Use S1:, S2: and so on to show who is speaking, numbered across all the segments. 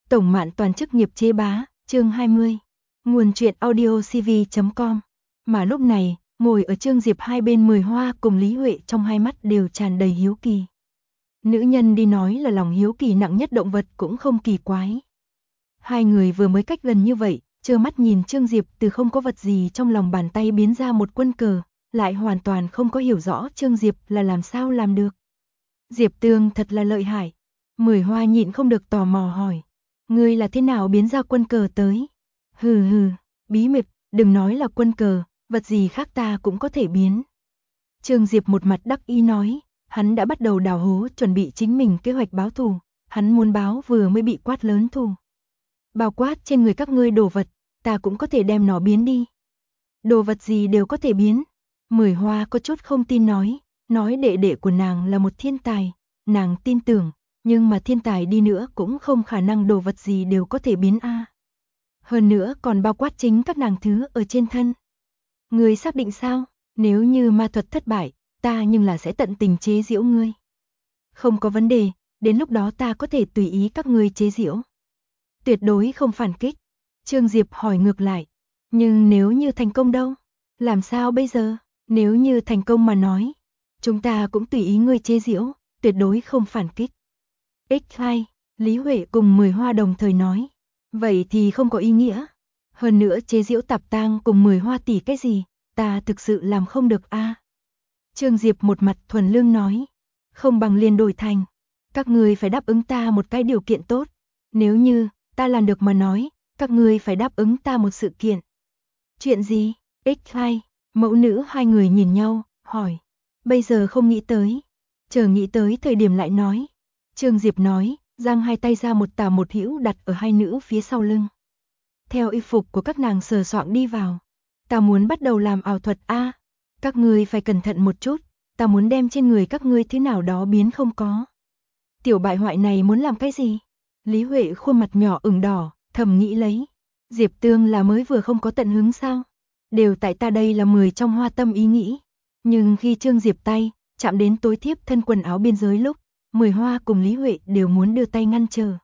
S1: Tổng Mạn Toàn chức nghiệp chế bá, chương 20. Nguồn truyện audio cv.com. Mà lúc này, ngồi ở Trương Diệp hai bên Mười Hoa cùng Lý Huệ trong hai mắt đều tràn đầy hiếu kỳ. Nữ nhân đi nói là lòng hiếu kỳ nặng nhất động vật cũng không kỳ quái. Hai người vừa mới cách gần như vậy, trơ mắt nhìn Trương Diệp từ không có vật gì trong lòng bàn tay biến ra một quân cờ, lại hoàn toàn không có hiểu rõ Trương Diệp là làm sao làm được. Diệp Tương thật là lợi hại. Mười Hoa nhịn không được tò mò hỏi. Ngươi là thế nào biến ra quân cờ tới? Hừ hừ, bí mật, đừng nói là quân cờ, vật gì khác ta cũng có thể biến. Trương Diệp một mặt đắc ý nói, hắn đã bắt đầu đào hố chuẩn bị chính mình kế hoạch báo thù, hắn muốn báo vừa mới bị quát lớn thù. Bao quát trên người các ngươi đồ vật, ta cũng có thể đem nó biến đi. Đồ vật gì đều có thể biến. Mười Hoa có chút không tin nói đệ đệ của nàng là một thiên tài, nàng tin tưởng, nhưng mà thiên tài đi nữa cũng không khả năng đồ vật gì đều có thể biến a. Hơn nữa còn bao quát chính các nàng thứ ở trên thân. Ngươi xác định sao? Nếu như ma thuật thất bại, ta nhưng là sẽ tận tình chế giễu ngươi. Không có vấn đề, đến lúc đó ta có thể tùy ý các ngươi chế giễu. Tuyệt đối không phản kích. Trương Diệp hỏi ngược lại, nhưng nếu như thành công đâu? Làm sao bây giờ? Nếu như thành công mà nói, chúng ta cũng tùy ý ngươi chế giễu, tuyệt đối không phản kích. X2, Lý Huệ cùng Mười Hoa đồng thời nói, vậy thì không có ý nghĩa. Hơn nữa chế giễu Tạp Tang cùng Mười Hoa tỷ cái gì, ta thực sự làm không được a. Trương Diệp một mặt thuần lương nói, không bằng liền đổi thành, các ngươi phải đáp ứng ta một cái điều kiện tốt, nếu như ta làm được mà nói, các ngươi phải đáp ứng ta một sự kiện. Chuyện gì? X2, mẫu nữ hai người nhìn nhau, hỏi, bây giờ không nghĩ tới, chờ nghĩ tới thời điểm lại nói. Trương Diệp nói, giang hai tay ra một tả một hữu đặt ở hai nữ phía sau lưng. Theo y phục của các nàng sờ soạng đi vào. Ta muốn bắt đầu làm ảo thuật a. Các ngươi phải cẩn thận một chút, ta muốn đem trên người các ngươi thứ nào đó biến không có. Tiểu bại hoại này muốn làm cái gì? Lý Huệ khuôn mặt nhỏ ửng đỏ, thầm nghĩ lấy. Diệp Tương là mới vừa không có tận hứng sao? Đều tại ta đây là 10 trong hoa tâm ý nghĩ. Nhưng khi Trương Diệp tay chạm đến tối thiếp thân quần áo biên giới lúc, Mười Hoa cùng Lý Huệ đều muốn đưa tay ngăn trở.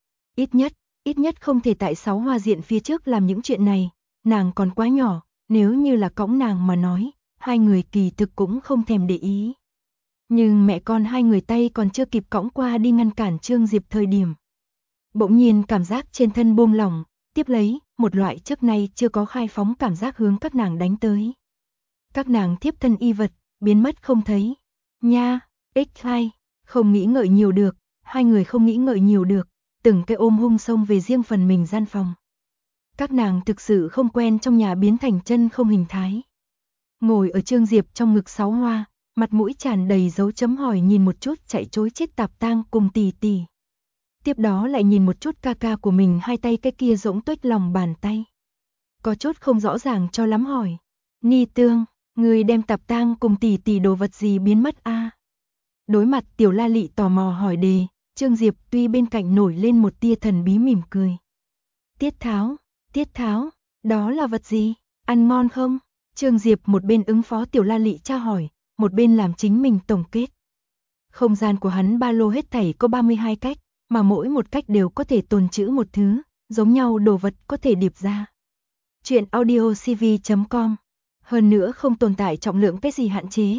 S1: Ít nhất không thể tại 6 hoa diện phía trước làm những chuyện này, nàng còn quá nhỏ, nếu như là cõng nàng mà nói, hai người kỳ thực cũng không thèm để ý. Nhưng mẹ con hai người tay còn chưa kịp cõng qua đi ngăn cản Trương Diệp thời điểm. Bỗng nhiên cảm giác trên thân buông lỏng, tiếp lấy, một loại trước nay chưa có khai phóng cảm giác hướng các nàng đánh tới. Các nàng thiếp thân y vật, biến mất không thấy. Nha, X2. Không nghĩ ngợi nhiều được, hai người không nghĩ ngợi nhiều được, từng cái ôm hung xông về riêng phần mình gian phòng. Các nàng thực sự không quen trong nhà biến thành chân không hình thái. Ngồi ở Trương Diệp trong ngực 6 hoa, mặt mũi tràn đầy dấu chấm hỏi nhìn một chút chạy trối chết Tạp Tang cùng tỷ tỷ. Tiếp đó lại nhìn một chút ca ca của mình hai tay cái kia rỗng tuếch lòng bàn tay. Có chút không rõ ràng cho lắm hỏi. Ni Tương, người đem Tạp Tang cùng tỷ tỷ đồ vật gì biến mất a? Đối mặt Tiểu La Lị tò mò hỏi đề, Trương Diệp tuy bên cạnh nổi lên một tia thần bí mỉm cười. Tiết tháo, đó là vật gì? Ăn ngon không? Trương Diệp một bên ứng phó Tiểu La Lị tra hỏi, một bên làm chính mình tổng kết. Không gian của hắn ba lô hết thảy có 32 cách, mà mỗi một cách đều có thể tồn trữ một thứ, giống nhau đồ vật có thể điệp ra. Chuyện audio cv.com. Hơn nữa không tồn tại trọng lượng cái gì hạn chế,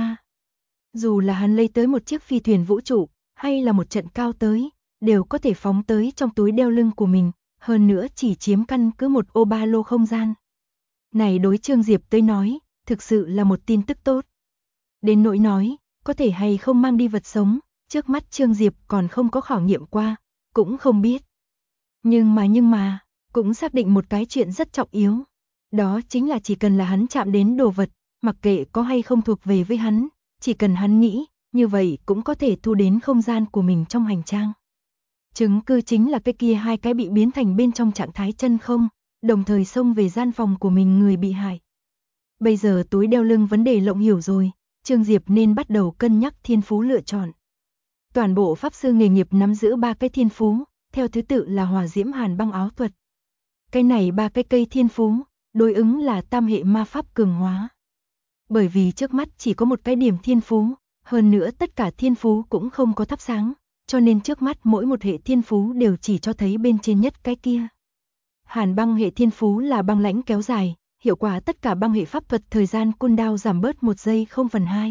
S1: dù là hắn lấy tới một chiếc phi thuyền vũ trụ, hay là một trận cao tới, đều có thể phóng tới trong túi đeo lưng của mình, hơn nữa chỉ chiếm căn cứ một ô ba lô không gian. Này đối Trương Diệp tới nói, thực sự là một tin tức tốt. Đến nỗi nói, có thể hay không mang đi vật sống, trước mắt Trương Diệp còn không có khảo nghiệm qua, cũng không biết. Nhưng mà, cũng xác định một cái chuyện rất trọng yếu. Đó chính là chỉ cần là hắn chạm đến đồ vật, mặc kệ có hay không thuộc về với hắn, chỉ cần hắn nghĩ, như vậy cũng có thể thu đến không gian của mình trong hành trang. Chứng cứ chính là cái kia hai cái bị biến thành bên trong trạng thái chân không, đồng thời xông về gian phòng của mình người bị hại. Bây giờ túi đeo lưng vấn đề lộng hiểu rồi, Trương Diệp nên bắt đầu cân nhắc thiên phú lựa chọn. Toàn bộ pháp sư nghề nghiệp nắm giữ 3 cái thiên phú, theo thứ tự là hỏa diễm hàn băng áo thuật. Cái này 3 cái cây thiên phú, đối ứng là tam hệ ma pháp cường hóa. Bởi vì trước mắt chỉ có một cái điểm thiên phú, hơn nữa tất cả thiên phú cũng không có thắp sáng, cho nên trước mắt mỗi một hệ thiên phú đều chỉ cho thấy bên trên nhất cái kia. Hàn băng hệ thiên phú là băng lãnh kéo dài, hiệu quả tất cả băng hệ pháp thuật thời gian cooldown giảm bớt 1 giây 0/2.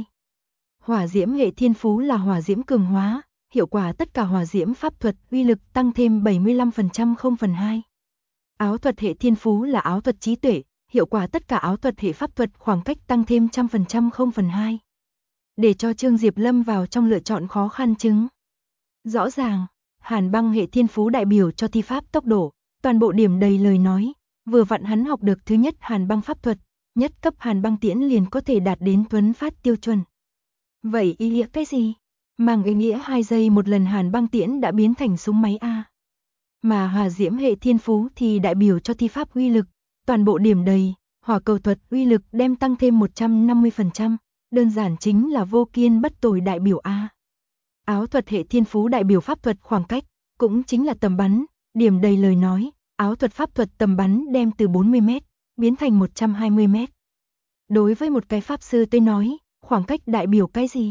S1: Hỏa diễm hệ thiên phú là hỏa diễm cường hóa, hiệu quả tất cả hỏa diễm pháp thuật uy lực tăng thêm 75% 0/2. Áo thuật hệ thiên phú là áo thuật trí tuệ, hiệu quả tất cả áo thuật hệ pháp thuật khoảng cách tăng thêm 100% 0/2. Để cho Trương Diệp lâm vào trong lựa chọn khó khăn chứng. Rõ ràng, hàn băng hệ thiên phú đại biểu cho thi pháp tốc độ, toàn bộ điểm đầy lời nói, vừa vặn hắn học được thứ nhất hàn băng pháp thuật, nhất cấp hàn băng tiễn liền có thể đạt đến thuấn phát tiêu chuẩn. Vậy ý nghĩa cái gì? Mang ý nghĩa 2 giây một lần hàn băng tiễn đã biến thành súng máy A. Mà hỏa diễm hệ thiên phú thì đại biểu cho thi pháp uy lực, toàn bộ điểm đầy, hỏa cầu thuật uy lực đem tăng thêm 150%, đơn giản chính là vô kiên bất tồi đại biểu A. Áo thuật hệ thiên phú đại biểu pháp thuật khoảng cách, cũng chính là tầm bắn, điểm đầy lời nói, áo thuật pháp thuật tầm bắn đem từ 40m, biến thành 120m. Đối với một cái pháp sư tới nói, khoảng cách đại biểu cái gì?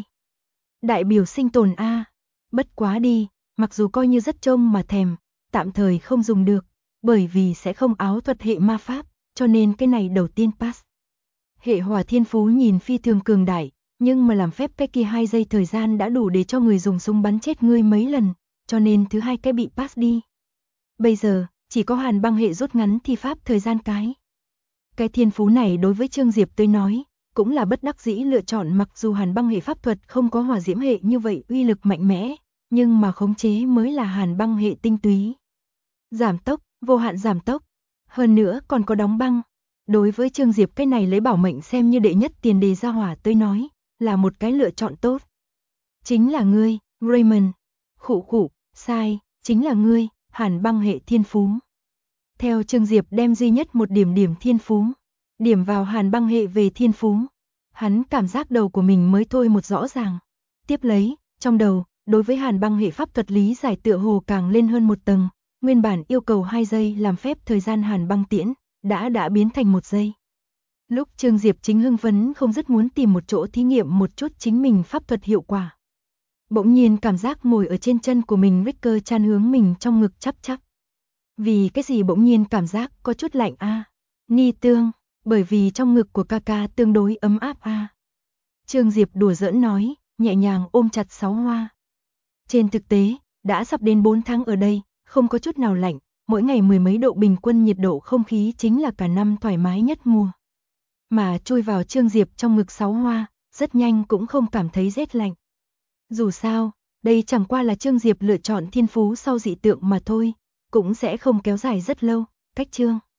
S1: Đại biểu sinh tồn A. Bất quá đi, mặc dù coi như rất trông mà thèm, tạm thời không dùng được, bởi vì sẽ không áo thuật hệ ma pháp, cho nên cái này đầu tiên pass. Hệ hỏa thiên phú nhìn phi thường cường đại, nhưng mà làm phép cái kia 2 giây thời gian đã đủ để cho người dùng súng bắn chết ngươi mấy lần, cho nên thứ hai cái bị pass đi. Bây giờ, chỉ có hàn băng hệ rút ngắn thi pháp thời gian cái. Cái thiên phú này đối với Trương Diệp tới nói, cũng là bất đắc dĩ lựa chọn, mặc dù hàn băng hệ pháp thuật không có hỏa diễm hệ như vậy uy lực mạnh mẽ, nhưng mà khống chế mới là hàn băng hệ tinh túy. Giảm tốc, vô hạn giảm tốc, hơn nữa còn có đóng băng. Đối với Trương Diệp cái này lấy bảo mệnh xem như đệ nhất tiền đề ra hỏa tới nói, là một cái lựa chọn tốt. Chính là ngươi, Raymond. Khụ, sai, chính là ngươi, hàn băng hệ thiên phú. Theo Trương Diệp đem duy nhất một điểm thiên phú, điểm vào hàn băng hệ về thiên phú. Hắn cảm giác đầu của mình mới thôi một rõ ràng. Tiếp lấy, trong đầu, đối với hàn băng hệ pháp thuật lý giải tựa hồ càng lên hơn một tầng, nguyên bản yêu cầu 2 giây làm phép thời gian hàn băng tiễn, đã biến thành 1 giây. Lúc Trương Diệp chính hưng phấn không dứt muốn tìm một chỗ thí nghiệm một chút chính mình pháp thuật hiệu quả. Bỗng nhiên cảm giác ngồi ở trên chân của mình Ricker chan hướng mình trong ngực chắp chắp. Vì cái gì bỗng nhiên cảm giác có chút lạnh a? Ni tương, bởi vì trong ngực của ca tương đối ấm áp a. Trương Diệp đùa giỡn nói, nhẹ nhàng ôm chặt Sáu Hoa. Trên thực tế, đã sắp đến 4 tháng ở đây, không có chút nào lạnh, mỗi ngày 10 mấy độ bình quân nhiệt độ không khí chính là cả năm thoải mái nhất mùa. Mà chui vào Trương Diệp trong ngực Sáu Hoa, rất nhanh cũng không cảm thấy rét lạnh. Dù sao, đây chẳng qua là Trương Diệp lựa chọn thiên phú sau dị tượng mà thôi, cũng sẽ không kéo dài rất lâu, cách chương.